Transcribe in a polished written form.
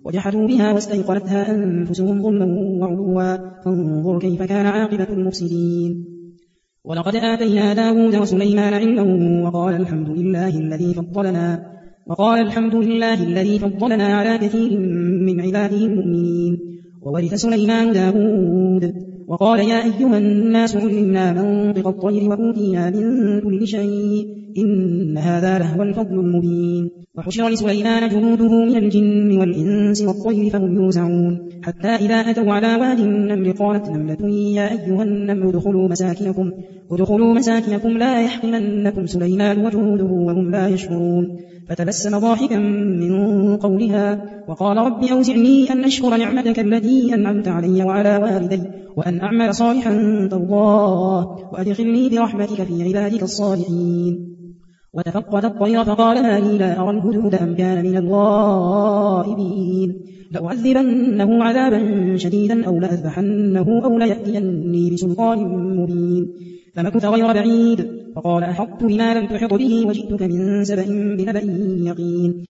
وجحدوا بها واستيقنتها أنفسهم ظلما وعلوا فانظر كيف كان عاقبة المفسدين. ولقد آتينا داود وسليمان علما وقال الحمد لله الذي فضلنا على كثير من عباده المؤمنين. وورث سليمان داود وقال يا أيها الناس علمنا منطق الطير وأوتينا من كل شيء إن هذا لهو الفضل المبين. وحشر لسليمان جنوده من الجن والإنس والطير فهم يوزعون حتى إذا أتوا على واد النمل قالت نملة يا أيها النمل ادخلوا مساكنكم لا يحطمنكم سليمان وجنوده وهم لا يشعرون. فتبسم ضاحكا من قولها وقال رب أوزعني أن أشكر نعمتك التي أنعمت علي وعلى والدي وأن أعمل صالحا ترضاه وأدخلني برحمتك في عبادك الصالحين. وتفقد الطير فقال ما لي لا أرى الهدهد أم كان من الغائبين لأعذبنه عذابا شديدا أو لأذبحنه أو ليأتيني بسلطان مبين. فمكث غير بعيد فقال أحطت بما لم تحط به وجئتك من سبأ بنبأ يقين.